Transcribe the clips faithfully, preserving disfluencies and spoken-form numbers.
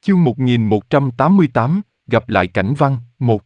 Chương một nghìn một trăm tám mươi tám, gặp lại cảnh văn, một.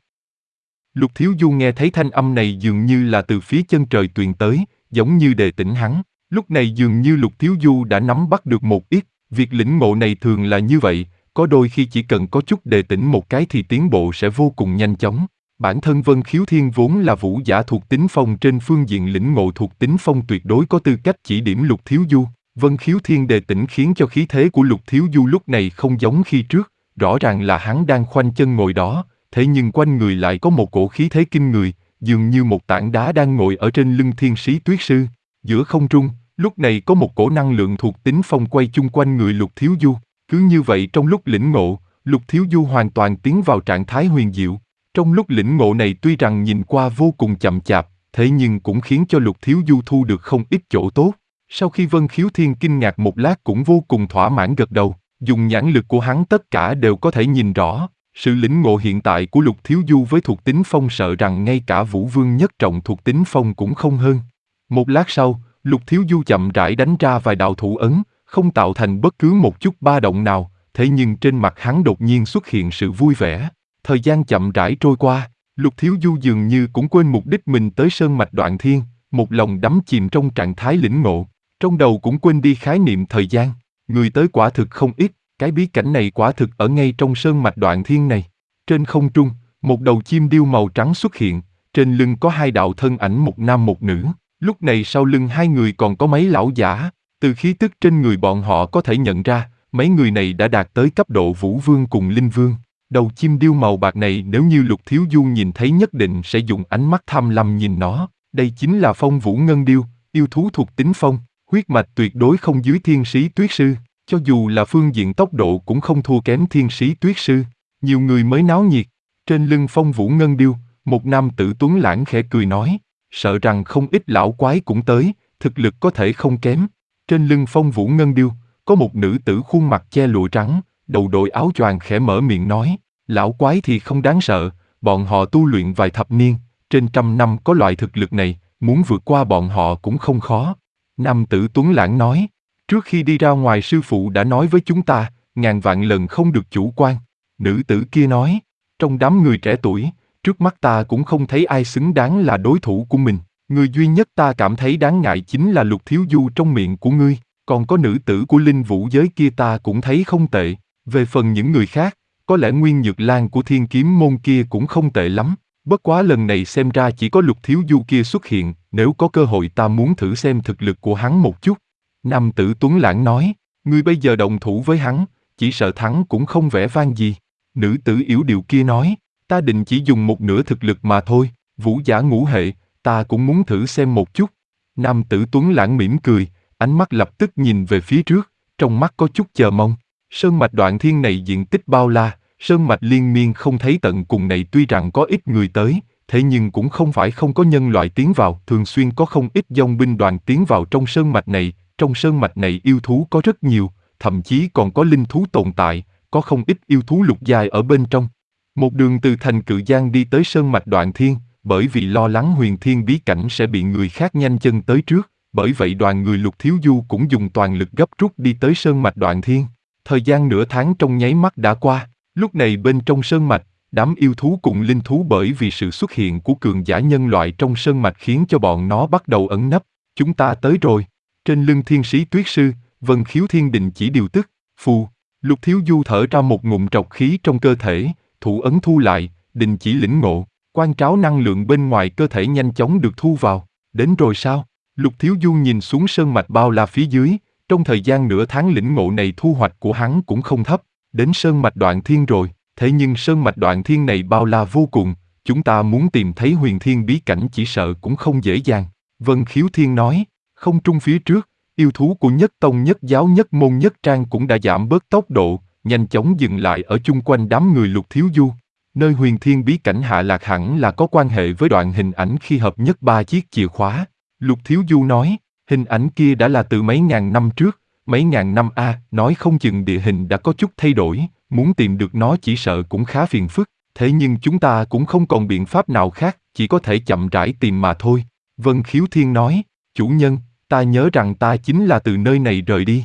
Lục Thiếu Du nghe thấy thanh âm này dường như là từ phía chân trời truyền tới, giống như đề tỉnh hắn. Lúc này dường như Lục Thiếu Du đã nắm bắt được một ít, việc lĩnh ngộ này thường là như vậy, có đôi khi chỉ cần có chút đề tỉnh một cái thì tiến bộ sẽ vô cùng nhanh chóng. Bản thân Vân Khiếu Thiên vốn là vũ giả thuộc tính phong, trên phương diện lĩnh ngộ thuộc tính phong tuyệt đối có tư cách chỉ điểm Lục Thiếu Du. Vân Khiếu Thiên đề tỉnh khiến cho khí thế của Lục Thiếu Du lúc này không giống khi trước, rõ ràng là hắn đang khoanh chân ngồi đó, thế nhưng quanh người lại có một cổ khí thế kinh người, dường như một tảng đá đang ngồi ở trên lưng Thiên Sĩ Tuyết Sư. Giữa không trung, lúc này có một cổ năng lượng thuộc tính phong quay chung quanh người Lục Thiếu Du. Cứ như vậy trong lúc lĩnh ngộ, Lục Thiếu Du hoàn toàn tiến vào trạng thái huyền diệu. Trong lúc lĩnh ngộ này tuy rằng nhìn qua vô cùng chậm chạp, thế nhưng cũng khiến cho Lục Thiếu Du thu được không ít chỗ tốt. Sau khi Vân Khiếu Thiên kinh ngạc một lát cũng vô cùng thỏa mãn gật đầu, dùng nhãn lực của hắn tất cả đều có thể nhìn rõ. Sự lĩnh ngộ hiện tại của Lục Thiếu Du với thuộc tính phong sợ rằng ngay cả Vũ Vương nhất trọng thuộc tính phong cũng không hơn. Một lát sau, Lục Thiếu Du chậm rãi đánh ra vài đạo thủ ấn, không tạo thành bất cứ một chút ba động nào, thế nhưng trên mặt hắn đột nhiên xuất hiện sự vui vẻ. Thời gian chậm rãi trôi qua, Lục Thiếu Du dường như cũng quên mục đích mình tới Sơn Mạch Đoạn Thiên, một lòng đắm chìm trong trạng thái lĩnh ngộ. Trong đầu cũng quên đi khái niệm thời gian, người tới quả thực không ít, cái bí cảnh này quả thực ở ngay trong Sơn Mạch Đoạn Thiên này. Trên không trung, một đầu chim điêu màu trắng xuất hiện, trên lưng có hai đạo thân ảnh một nam một nữ, lúc này sau lưng hai người còn có mấy lão giả, từ khí tức trên người bọn họ có thể nhận ra, mấy người này đã đạt tới cấp độ Vũ Vương cùng Linh Vương. Đầu chim điêu màu bạc này nếu như Lục Thiếu Du nhìn thấy nhất định sẽ dùng ánh mắt tham lam nhìn nó, đây chính là Phong Vũ Ngân Điêu, yêu thú thuộc tính phong. Huyết mạch tuyệt đối không dưới Thiên Sĩ Tuyết Sư, cho dù là phương diện tốc độ cũng không thua kém Thiên Sĩ Tuyết Sư. Nhiều người mới náo nhiệt. Trên lưng Phong Vũ Ngân Điêu, một nam tử tuấn lãng khẽ cười nói, sợ rằng không ít lão quái cũng tới, thực lực có thể không kém. Trên lưng Phong Vũ Ngân Điêu, có một nữ tử khuôn mặt che lụa trắng, đầu đội áo choàng khẽ mở miệng nói, lão quái thì không đáng sợ, bọn họ tu luyện vài thập niên, trên trăm năm có loại thực lực này, muốn vượt qua bọn họ cũng không khó. Nam tử tuấn lãng nói, trước khi đi ra ngoài sư phụ đã nói với chúng ta, ngàn vạn lần không được chủ quan. Nữ tử kia nói, trong đám người trẻ tuổi, trước mắt ta cũng không thấy ai xứng đáng là đối thủ của mình. Người duy nhất ta cảm thấy đáng ngại chính là Lục Thiếu Du trong miệng của ngươi, còn có nữ tử của linh vũ giới kia ta cũng thấy không tệ. Về phần những người khác, có lẽ Nguyên Nhược Lan của Thiên Kiếm môn kia cũng không tệ lắm. Bất quá lần này xem ra chỉ có Lục Thiếu Du kia xuất hiện, nếu có cơ hội ta muốn thử xem thực lực của hắn một chút. Nam tử tuấn lãng nói, ngươi bây giờ động thủ với hắn, chỉ sợ thắng cũng không vẻ vang gì. Nữ tử yểu điệu kia nói, ta định chỉ dùng một nửa thực lực mà thôi, vũ giả ngũ hệ, ta cũng muốn thử xem một chút. Nam tử tuấn lãng mỉm cười, ánh mắt lập tức nhìn về phía trước, trong mắt có chút chờ mong. Sơn mạch Đoạn Thiên này diện tích bao la, sơn mạch liên miên không thấy tận cùng này tuy rằng có ít người tới, thế nhưng cũng không phải không có nhân loại tiến vào, thường xuyên có không ít dòng binh đoàn tiến vào trong sơn mạch này, trong sơn mạch này yêu thú có rất nhiều, thậm chí còn có linh thú tồn tại, có không ít yêu thú lục giai ở bên trong. Một đường từ thành Cự Giang đi tới sơn mạch Đoạn Thiên, bởi vì lo lắng huyền thiên bí cảnh sẽ bị người khác nhanh chân tới trước, bởi vậy đoàn người Lục Thiếu Du cũng dùng toàn lực gấp rút đi tới sơn mạch Đoạn Thiên. Thời gian nửa tháng trong nháy mắt đã qua, lúc này bên trong sơn mạch, đám yêu thú cùng linh thú bởi vì sự xuất hiện của cường giả nhân loại trong sơn mạch khiến cho bọn nó bắt đầu ẩn nấp. Chúng ta tới rồi. Trên lưng Thiên Sĩ Tuyết Sư, Vân Khiếu Thiên định chỉ điều tức, phù. Lục Thiếu Du thở ra một ngụm trọc khí trong cơ thể, thủ ấn thu lại, đình chỉ lĩnh ngộ. Quan tráo năng lượng bên ngoài cơ thể nhanh chóng được thu vào. Đến rồi sao? Lục Thiếu Du nhìn xuống sơn mạch bao la phía dưới, trong thời gian nửa tháng lĩnh ngộ này thu hoạch của hắn cũng không thấp. Đến sơn mạch Đoạn Thiên rồi. Thế nhưng sơn mạch Đoạn Thiên này bao la vô cùng, chúng ta muốn tìm thấy huyền thiên bí cảnh chỉ sợ cũng không dễ dàng. Vân Khiếu Thiên nói, không trung phía trước, yêu thú của nhất tông nhất giáo nhất môn nhất trang cũng đã giảm bớt tốc độ, nhanh chóng dừng lại ở chung quanh đám người Lục Thiếu Du. Nơi huyền thiên bí cảnh hạ lạc hẳn là có quan hệ với đoạn hình ảnh khi hợp nhất ba chiếc chìa khóa. Lục Thiếu Du nói, hình ảnh kia đã là từ mấy ngàn năm trước, mấy ngàn năm a, à, nói không chừng địa hình đã có chút thay đổi. Muốn tìm được nó chỉ sợ cũng khá phiền phức, thế nhưng chúng ta cũng không còn biện pháp nào khác, chỉ có thể chậm rãi tìm mà thôi. Vân Khiếu Thiên nói, chủ nhân, ta nhớ rằng ta chính là từ nơi này rời đi.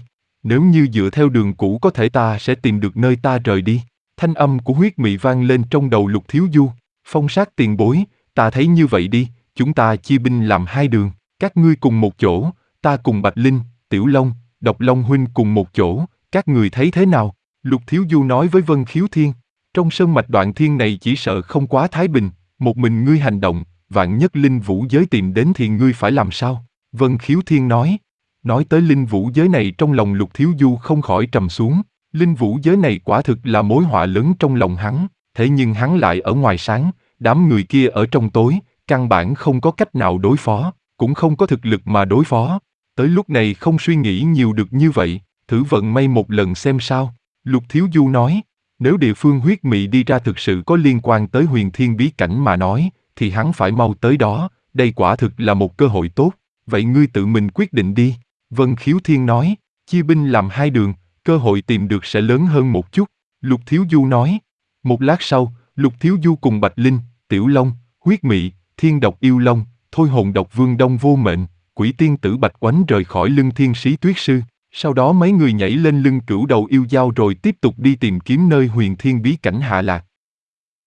Nếu như dựa theo đường cũ có thể ta sẽ tìm được nơi ta rời đi. Thanh âm của huyết mị vang lên trong đầu Lục Thiếu Du. Phong sát tiền bối, ta thấy như vậy đi, chúng ta chia binh làm hai đường, các ngươi cùng một chỗ, ta cùng Bạch Linh, Tiểu Long, Độc Long huynh cùng một chỗ, các người thấy thế nào? Lục Thiếu Du nói với Vân Khiếu Thiên, trong sơn mạch Đoạn Thiên này chỉ sợ không quá thái bình, một mình ngươi hành động, vạn nhất linh vũ giới tìm đến thì ngươi phải làm sao? Vân Khiếu Thiên nói, nói tới linh vũ giới này trong lòng Lục Thiếu Du không khỏi trầm xuống, linh vũ giới này quả thực là mối họa lớn trong lòng hắn, thế nhưng hắn lại ở ngoài sáng, đám người kia ở trong tối, căn bản không có cách nào đối phó, cũng không có thực lực mà đối phó. Tới lúc này không suy nghĩ nhiều được như vậy, thử vận may một lần xem sao. Lục Thiếu Du nói, nếu địa phương huyết mị đi ra thực sự có liên quan tới huyền thiên bí cảnh mà nói, thì hắn phải mau tới đó, đây quả thực là một cơ hội tốt, vậy ngươi tự mình quyết định đi. Vân Khiếu Thiên nói, chia binh làm hai đường, cơ hội tìm được sẽ lớn hơn một chút. Lục Thiếu Du nói, một lát sau, Lục Thiếu Du cùng Bạch Linh, Tiểu Long, huyết mị, thiên độc yêu long, thôi hồn độc vương Đông Vô Mệnh, quỷ tiên tử Bạch Oánh rời khỏi lưng thiên sĩ tuyết sư. Sau đó mấy người nhảy lên lưng cửu đầu yêu dao rồi tiếp tục đi tìm kiếm nơi huyền thiên bí cảnh hạ lạc.